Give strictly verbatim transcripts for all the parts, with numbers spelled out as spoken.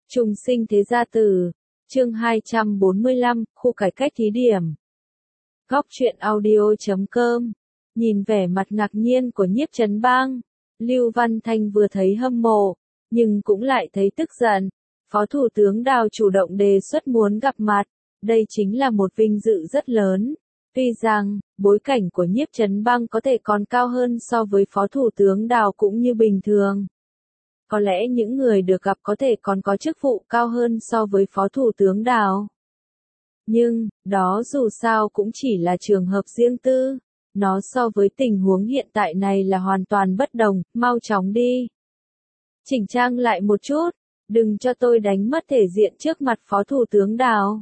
Trùng sinh thế gia tử, chương hai trăm bốn mươi lăm, khu cải cách thí điểm. Góc truyện audio chấm com. Nhìn vẻ mặt ngạc nhiên của Nhiếp Chấn Bang, Lưu Văn Thanh vừa thấy hâm mộ, nhưng cũng lại thấy tức giận. Phó Thủ tướng Đào chủ động đề xuất muốn gặp mặt, đây chính là một vinh dự rất lớn. Tuy rằng, bối cảnh của Nhiếp Chấn Bang có thể còn cao hơn so với Phó Thủ tướng Đào cũng như bình thường. Có lẽ những người được gặp có thể còn có chức vụ cao hơn so với Phó Thủ tướng Đào. Nhưng, đó dù sao cũng chỉ là trường hợp riêng tư. Nó so với tình huống hiện tại này là hoàn toàn bất đồng, mau chóng đi. Chỉnh trang lại một chút, đừng cho tôi đánh mất thể diện trước mặt Phó Thủ tướng Đào.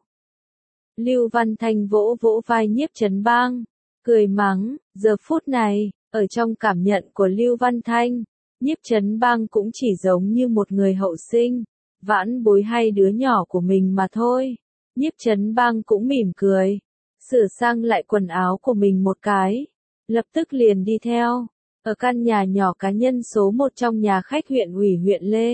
Lưu Văn Thanh vỗ vỗ vai Nhiếp Chấn Bang, cười mắng, giờ phút này, ở trong cảm nhận của Lưu Văn Thanh, Nhiếp Chấn Bang cũng chỉ giống như một người hậu sinh, vãn bối hay đứa nhỏ của mình mà thôi. Nhiếp Chấn Bang cũng mỉm cười, sửa sang lại quần áo của mình một cái, lập tức liền đi theo, ở căn nhà nhỏ cá nhân số một trong nhà khách huyện ủy huyện Lê.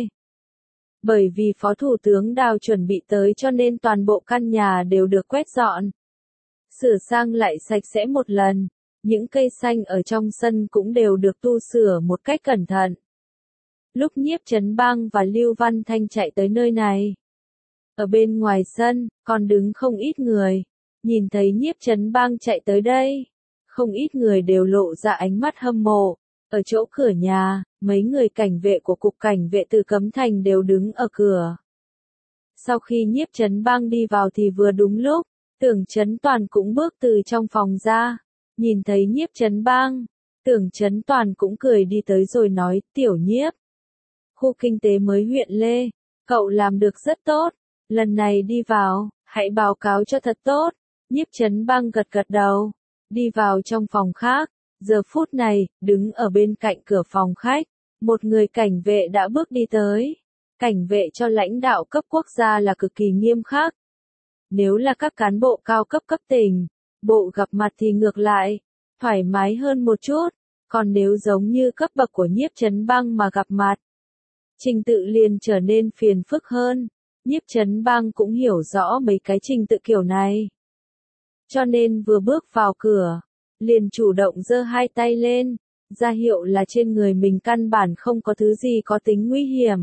Bởi vì Phó Thủ tướng Đào chuẩn bị tới cho nên toàn bộ căn nhà đều được quét dọn, sửa sang lại sạch sẽ một lần. Những cây xanh ở trong sân cũng đều được tu sửa một cách cẩn thận. Lúc Nhiếp Chấn Bang và Lưu Văn Thanh chạy tới nơi này, ở bên ngoài sân, còn đứng không ít người. Nhìn thấy Nhiếp Chấn Bang chạy tới đây, không ít người đều lộ ra ánh mắt hâm mộ. Ở chỗ cửa nhà, mấy người cảnh vệ của Cục Cảnh vệ Từ Cấm Thành đều đứng ở cửa. Sau khi Nhiếp Chấn Bang đi vào thì vừa đúng lúc, Tưởng Chấn Toàn cũng bước từ trong phòng ra. Nhìn thấy Nhiếp Chấn Bang, Tưởng Chấn Toàn cũng cười đi tới rồi nói, Tiểu Nhiếp, khu kinh tế mới huyện Lê, cậu làm được rất tốt, lần này đi vào, hãy báo cáo cho thật tốt. Nhiếp Chấn Bang gật gật đầu, đi vào trong phòng khác, giờ phút này, đứng ở bên cạnh cửa phòng khách, một người cảnh vệ đã bước đi tới. Cảnh vệ cho lãnh đạo cấp quốc gia là cực kỳ nghiêm khắc. Nếu là các cán bộ cao cấp cấp tỉnh, bộ gặp mặt thì ngược lại, thoải mái hơn một chút, còn nếu giống như cấp bậc của Nhiếp Chấn Bang mà gặp mặt, trình tự liền trở nên phiền phức hơn. Nhiếp Chấn Bang cũng hiểu rõ mấy cái trình tự kiểu này. Cho nên vừa bước vào cửa, liền chủ động giơ hai tay lên, ra hiệu là trên người mình căn bản không có thứ gì có tính nguy hiểm.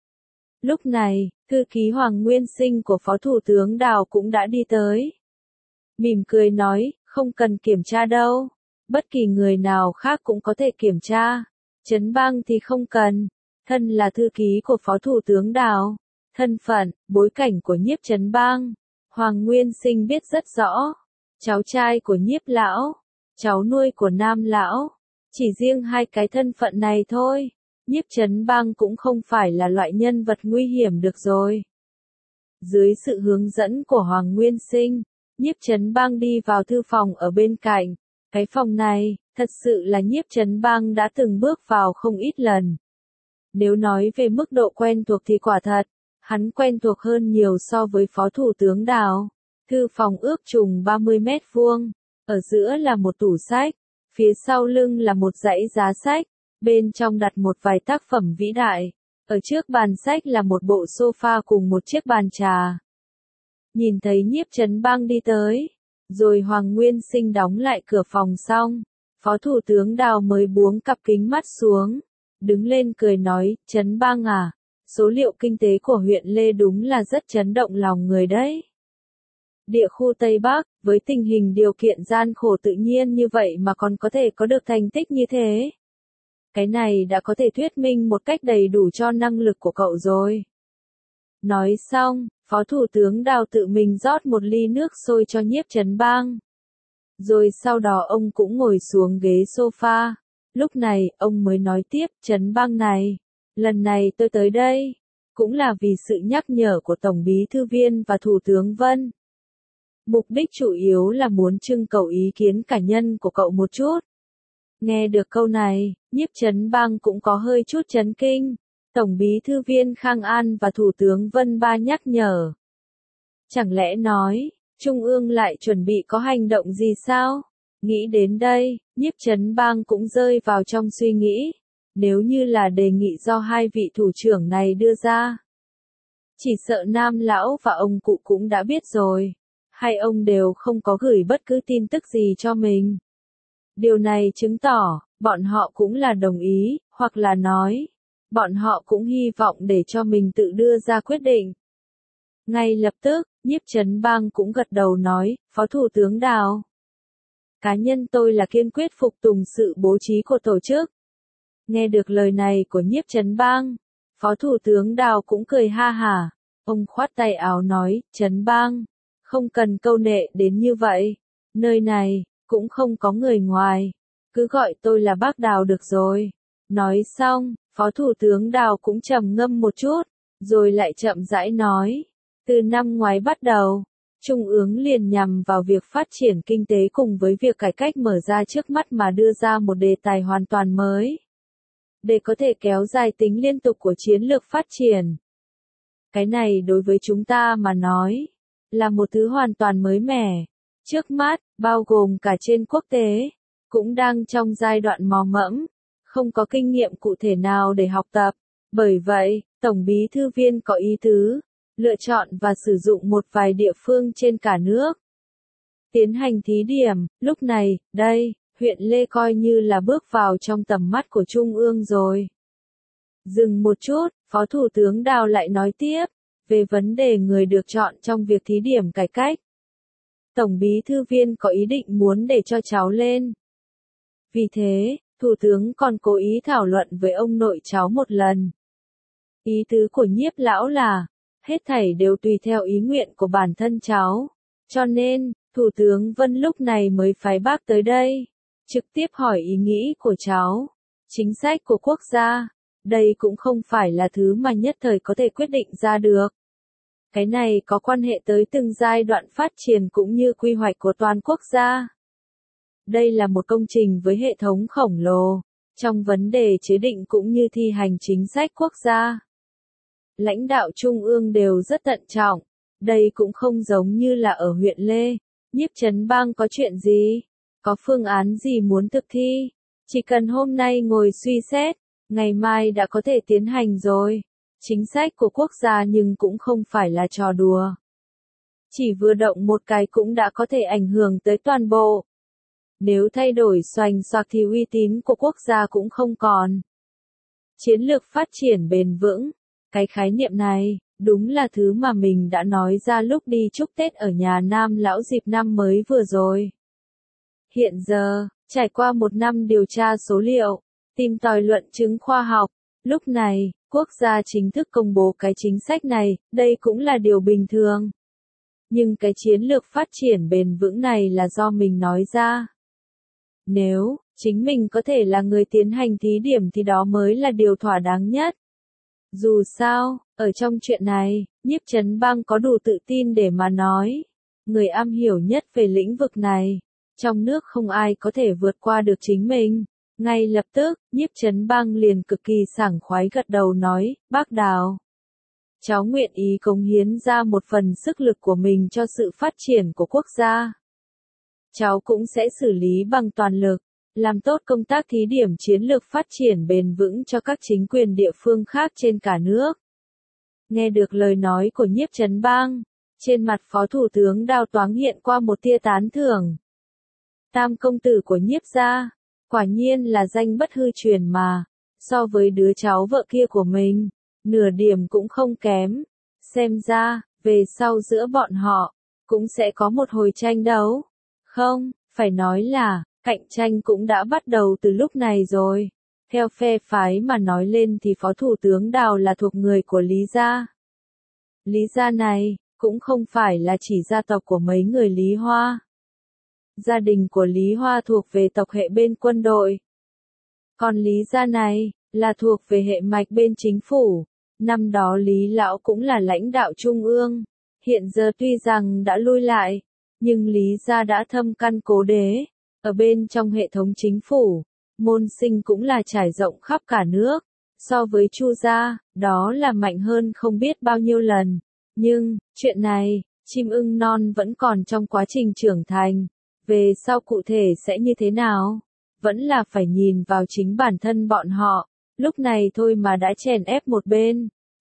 Lúc này, thư ký Hoàng Nguyên Sinh của Phó Thủ tướng Đào cũng đã đi tới. Mỉm cười nói, không cần kiểm tra đâu, bất kỳ người nào khác cũng có thể kiểm tra, Chấn Bang thì không cần, thân là thư ký của Phó Thủ tướng Đào, thân phận, bối cảnh của Nhiếp Chấn Bang, Hoàng Nguyên Sinh biết rất rõ, cháu trai của Nhiếp Lão, cháu nuôi của Nam Lão, chỉ riêng hai cái thân phận này thôi, Nhiếp Chấn Bang cũng không phải là loại nhân vật nguy hiểm được rồi. Dưới sự hướng dẫn của Hoàng Nguyên Sinh, Nhiếp Chấn Bang đi vào thư phòng ở bên cạnh. Cái phòng này, thật sự là Nhiếp Chấn Bang đã từng bước vào không ít lần. Nếu nói về mức độ quen thuộc thì quả thật, hắn quen thuộc hơn nhiều so với Phó Thủ tướng Đào. Thư phòng ước chừng ba mươi mét vuông, ở giữa là một tủ sách, phía sau lưng là một dãy giá sách, bên trong đặt một vài tác phẩm vĩ đại. Ở trước bàn sách là một bộ sofa cùng một chiếc bàn trà. Nhìn thấy Nhiếp Chấn Bang đi tới, rồi Hoàng Nguyên Sinh đóng lại cửa phòng xong, Phó Thủ tướng Đào mới buông cặp kính mắt xuống, đứng lên cười nói, Chấn Bang à, số liệu kinh tế của huyện Lê đúng là rất chấn động lòng người đấy. Địa khu Tây Bắc, với tình hình điều kiện gian khổ tự nhiên như vậy mà còn có thể có được thành tích như thế. Cái này đã có thể thuyết minh một cách đầy đủ cho năng lực của cậu rồi. Nói xong, Phó Thủ tướng Đào tự mình rót một ly nước sôi cho Nhiếp Chấn Bang. Rồi sau đó ông cũng ngồi xuống ghế sofa. Lúc này, ông mới nói tiếp, Chấn Bang này, lần này tôi tới đây, cũng là vì sự nhắc nhở của Tổng Bí Thư Viên và Thủ tướng Vân. Mục đích chủ yếu là muốn trưng cầu ý kiến cá nhân của cậu một chút. Nghe được câu này, Nhiếp Chấn Bang cũng có hơi chút chấn kinh. Tổng Bí Thư Viên Khang An và Thủ tướng Vân Ba nhắc nhở. Chẳng lẽ nói, Trung ương lại chuẩn bị có hành động gì sao? Nghĩ đến đây, Nhiếp Chấn Bang cũng rơi vào trong suy nghĩ. Nếu như là đề nghị do hai vị thủ trưởng này đưa ra, Chỉ sợ Nam lão và ông cụ cũng đã biết rồi. Hai ông đều không có gửi bất cứ tin tức gì cho mình. Điều này chứng tỏ, bọn họ cũng là đồng ý, hoặc là nói, bọn họ cũng hy vọng để cho mình tự đưa ra quyết định. Ngay lập tức, Nhiếp Chấn Bang cũng gật đầu nói, Phó Thủ tướng Đào. Cá nhân tôi là kiên quyết phục tùng sự bố trí của tổ chức. Nghe được lời này của Nhiếp Chấn Bang, Phó Thủ tướng Đào cũng cười ha hả. Ông khoát tay áo nói, Chấn Bang, không cần câu nệ đến như vậy. Nơi này, cũng không có người ngoài. Cứ gọi tôi là bác Đào được rồi. Nói xong, Phó Thủ tướng Đào cũng trầm ngâm một chút, rồi lại chậm rãi nói. Từ năm ngoái bắt đầu, Trung ương liền nhằm vào việc phát triển kinh tế cùng với việc cải cách mở ra trước mắt mà đưa ra một đề tài hoàn toàn mới. Để có thể kéo dài tính liên tục của chiến lược phát triển. Cái này đối với chúng ta mà nói, là một thứ hoàn toàn mới mẻ. Trước mắt, bao gồm cả trên quốc tế, cũng đang trong giai đoạn mò mẫm, không có kinh nghiệm cụ thể nào để học tập. Bởi vậy, Tổng Bí thư Viên có ý tứ, lựa chọn và sử dụng một vài địa phương trên cả nước. Tiến hành thí điểm, lúc này, đây, huyện Lê coi như là bước vào trong tầm mắt của Trung ương rồi. Dừng một chút, Phó Thủ tướng Đào lại nói tiếp, về vấn đề người được chọn trong việc thí điểm cải cách. Tổng Bí thư Viên có ý định muốn để cho cháu lên. Vì thế, Thủ tướng còn cố ý thảo luận với ông nội cháu một lần. Ý tứ của Nhiếp lão là, hết thảy đều tùy theo ý nguyện của bản thân cháu. Cho nên, Thủ tướng Vân lúc này mới phái bác tới đây, trực tiếp hỏi ý nghĩ của cháu. Chính sách của quốc gia, đây cũng không phải là thứ mà nhất thời có thể quyết định ra được. Cái này có quan hệ tới từng giai đoạn phát triển cũng như quy hoạch của toàn quốc gia. Đây là một công trình với hệ thống khổng lồ, trong vấn đề chế định cũng như thi hành chính sách quốc gia. Lãnh đạo Trung ương đều rất thận trọng, đây cũng không giống như là ở huyện Lê. Nhiếp Chấn Bang có chuyện gì, có phương án gì muốn thực thi, chỉ cần hôm nay ngồi suy xét, ngày mai đã có thể tiến hành rồi. Chính sách của quốc gia nhưng cũng không phải là trò đùa. Chỉ vừa động một cái cũng đã có thể ảnh hưởng tới toàn bộ. Nếu thay đổi xoành xoạc thì uy tín của quốc gia cũng không còn. Chiến lược phát triển bền vững, cái khái niệm này, đúng là thứ mà mình đã nói ra lúc đi chúc Tết ở nhà Nam lão dịp năm mới vừa rồi. Hiện giờ, trải qua một năm điều tra số liệu, tìm tòi luận chứng khoa học, lúc này, quốc gia chính thức công bố cái chính sách này, đây cũng là điều bình thường. Nhưng cái chiến lược phát triển bền vững này là do mình nói ra. Nếu, chính mình có thể là người tiến hành thí điểm thì đó mới là điều thỏa đáng nhất. Dù sao, ở trong chuyện này, Nhiếp Chấn Bang có đủ tự tin để mà nói. Người am hiểu nhất về lĩnh vực này. Trong nước không ai có thể vượt qua được chính mình. Ngay lập tức, Nhiếp Chấn Bang liền cực kỳ sảng khoái gật đầu nói, bác Đào. Cháu nguyện ý cống hiến ra một phần sức lực của mình cho sự phát triển của quốc gia. Cháu cũng sẽ xử lý bằng toàn lực, làm tốt công tác thí điểm chiến lược phát triển bền vững cho các chính quyền địa phương khác trên cả nước. Nghe được lời nói của Nhiếp Chấn Bang, trên mặt Phó Thủ tướng Đào thoáng hiện qua một tia tán thưởng. Tam công tử của Nhiếp gia, quả nhiên là danh bất hư truyền mà, so với đứa cháu vợ kia của mình, nửa điểm cũng không kém. Xem ra, về sau giữa bọn họ, cũng sẽ có một hồi tranh đấu. Không, phải nói là, cạnh tranh cũng đã bắt đầu từ lúc này rồi. Theo phe phái mà nói lên thì Phó Thủ tướng Đào là thuộc người của Lý gia. Lý gia này, cũng không phải là chỉ gia tộc của mấy người Lý Hoa. Gia đình của Lý Hoa thuộc về tộc hệ bên quân đội. Còn Lý gia này, là thuộc về hệ mạch bên chính phủ. Năm đó Lý Lão cũng là lãnh đạo trung ương. Hiện giờ tuy rằng đã lui lại, nhưng Lý gia đã thâm căn cố đế. Ở bên trong hệ thống chính phủ, môn sinh cũng là trải rộng khắp cả nước. So với Chu gia, đó là mạnh hơn không biết bao nhiêu lần. Nhưng, chuyện này, chim ưng non vẫn còn trong quá trình trưởng thành. Về sau cụ thể sẽ như thế nào? Vẫn là phải nhìn vào chính bản thân bọn họ. Lúc này thôi mà đã chèn ép một bên.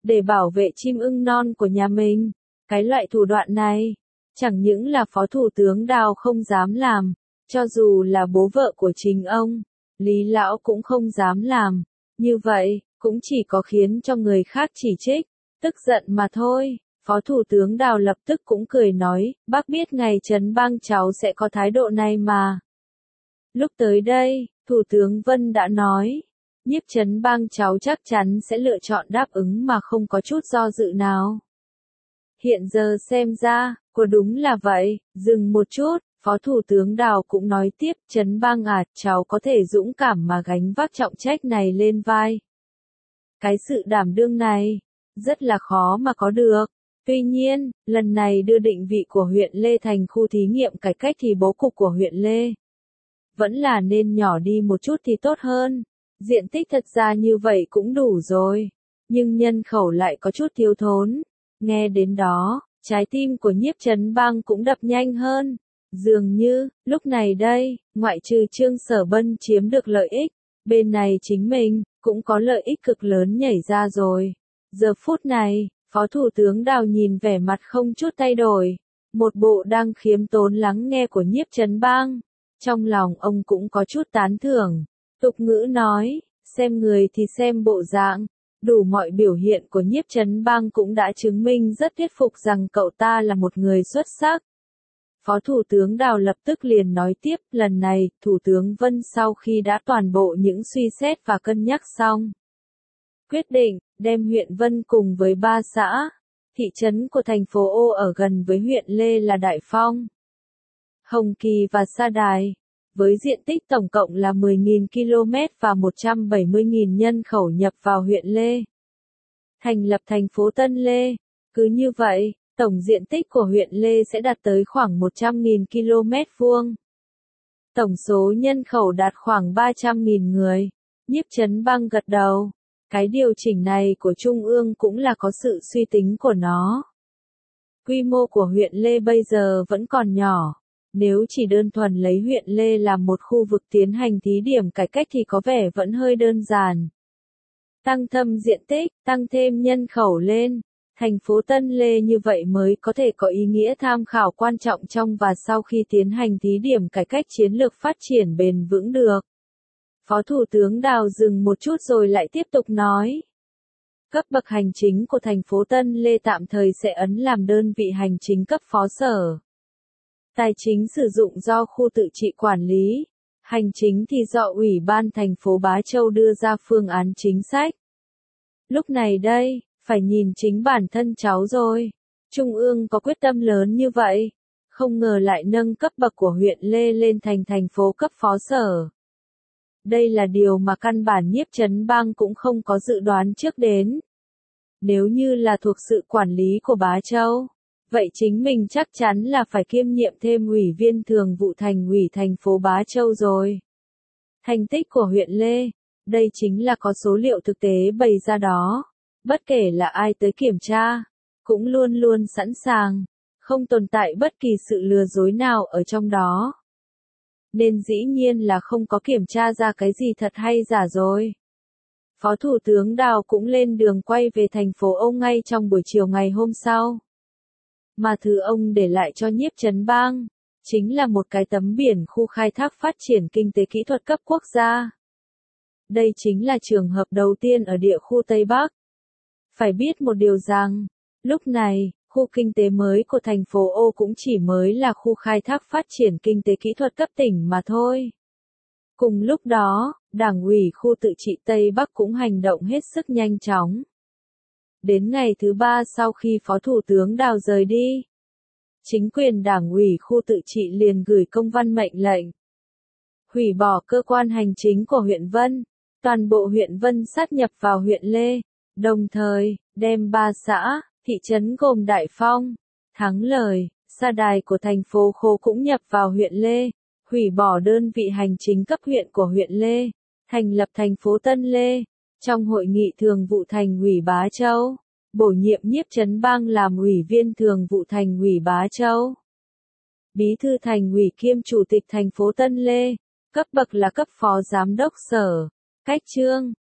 để bảo vệ chim ưng non của nhà mình. Cái loại thủ đoạn này, chẳng những là Phó Thủ tướng Đào không dám làm, cho dù là bố vợ của chính ông, Lý Lão cũng không dám làm. Như vậy, cũng chỉ có khiến cho người khác chỉ trích, tức giận mà thôi. Phó Thủ tướng Đào lập tức cũng cười nói, bác biết ngày Trấn Bang cháu sẽ có thái độ này mà. Lúc tới đây, Thủ tướng Vân đã nói, Nhiếp Trấn Bang cháu chắc chắn sẽ lựa chọn đáp ứng mà không có chút do dự nào. Hiện giờ xem ra, của đúng là vậy, dừng một chút, Phó Thủ tướng Đào cũng nói tiếp, Trấn Bang à, cháu có thể dũng cảm mà gánh vác trọng trách này lên vai. Cái sự đảm đương này, rất là khó mà có được. Tuy nhiên, lần này đưa định vị của huyện Lê thành khu thí nghiệm cải cách thì bố cục của huyện Lê vẫn là nên nhỏ đi một chút thì tốt hơn. Diện tích thật ra như vậy cũng đủ rồi, nhưng nhân khẩu lại có chút thiếu thốn. Nghe đến đó, trái tim của Nhiếp Trấn Bang cũng đập nhanh hơn. Dường như, lúc này đây, ngoại trừ Trương Sở Bân chiếm được lợi ích, bên này chính mình, cũng có lợi ích cực lớn nhảy ra rồi. Giờ phút này, Phó Thủ tướng Đào nhìn vẻ mặt không chút thay đổi, một bộ đang khiêm tốn lắng nghe của Nhiếp Trấn Bang. Trong lòng ông cũng có chút tán thưởng. Tục ngữ nói, xem người thì xem bộ dạng, đủ mọi biểu hiện của Nhiếp Trấn Bang cũng đã chứng minh rất thuyết phục rằng cậu ta là một người xuất sắc. Phó Thủ tướng Đào lập tức liền nói tiếp, lần này, Thủ tướng Vân sau khi đã toàn bộ những suy xét và cân nhắc xong, quyết định, đem huyện Vân cùng với ba xã, thị trấn của thành phố Ô ở gần với huyện Lê là Đại Phong, Hồng Kỳ và Sa Đài, với diện tích tổng cộng là mười nghìn ki lô mét và một trăm bảy mươi nghìn nhân khẩu nhập vào huyện Lê. Thành lập thành phố Tân Lê. Cứ như vậy, tổng diện tích của huyện Lê sẽ đạt tới khoảng một trăm nghìn ki lô mét vuông. Tổng số nhân khẩu đạt khoảng ba trăm nghìn người. Nhiếp Trấn Bang gật đầu. Cái điều chỉnh này của Trung ương cũng là có sự suy tính của nó. Quy mô của huyện Lê bây giờ vẫn còn nhỏ. Nếu chỉ đơn thuần lấy huyện Lê làm một khu vực tiến hành thí điểm cải cách thì có vẻ vẫn hơi đơn giản. Tăng thâm diện tích, tăng thêm nhân khẩu lên, thành phố Tân Lê như vậy mới có thể có ý nghĩa tham khảo quan trọng trong và sau khi tiến hành thí điểm cải cách chiến lược phát triển bền vững được. Phó Thủ tướng Đào dừng một chút rồi lại tiếp tục nói. Cấp bậc hành chính của thành phố Tân Lê tạm thời sẽ ấn làm đơn vị hành chính cấp phó sở. Tài chính sử dụng do khu tự trị quản lý, hành chính thì do Ủy ban thành phố Bá Châu đưa ra phương án chính sách. Lúc này đây, phải nhìn chính bản thân cháu rồi. Trung ương có quyết tâm lớn như vậy, không ngờ lại nâng cấp bậc của huyện Lê lên thành thành phố cấp phó sở. Đây là điều mà căn bản Nhiếp Trấn Bang cũng không có dự đoán trước đến. Nếu như là thuộc sự quản lý của Bá Châu, vậy chính mình chắc chắn là phải kiêm nhiệm thêm ủy viên thường vụ thành ủy thành phố Bá Châu rồi. Thành tích của huyện Lê, đây chính là có số liệu thực tế bày ra đó. Bất kể là ai tới kiểm tra, cũng luôn luôn sẵn sàng, không tồn tại bất kỳ sự lừa dối nào ở trong đó. Nên dĩ nhiên là không có kiểm tra ra cái gì thật hay giả rồi. Phó Thủ tướng Đào cũng lên đường quay về thành phố Âu ngay trong buổi chiều ngày hôm sau. Mà thứ ông để lại cho Nhiếp Trấn Bang, chính là một cái tấm biển khu khai thác phát triển kinh tế kỹ thuật cấp quốc gia. Đây chính là trường hợp đầu tiên ở địa khu Tây Bắc. Phải biết một điều rằng, lúc này, khu kinh tế mới của thành phố Ô cũng chỉ mới là khu khai thác phát triển kinh tế kỹ thuật cấp tỉnh mà thôi. Cùng lúc đó, Đảng ủy khu tự trị Tây Bắc cũng hành động hết sức nhanh chóng. Đến ngày thứ ba sau khi Phó Thủ tướng Đào rời đi, chính quyền Đảng ủy khu tự trị liền gửi công văn mệnh lệnh hủy bỏ cơ quan hành chính của huyện Vân, toàn bộ huyện Vân sát nhập vào huyện Lê, đồng thời đem ba xã, thị trấn gồm Đại Phong, Thắng Lợi, Sa Đài của thành phố Khố cũng nhập vào huyện Lê, hủy bỏ đơn vị hành chính cấp huyện của huyện Lê, thành lập thành phố Tân Lê. Trong hội nghị thường vụ thành ủy Bá Châu, bổ nhiệm Nhiếp Trấn Bang làm ủy viên thường vụ thành ủy Bá Châu, bí thư thành ủy kiêm chủ tịch thành phố Tân Lê, cấp bậc là cấp phó giám đốc sở. Cách chương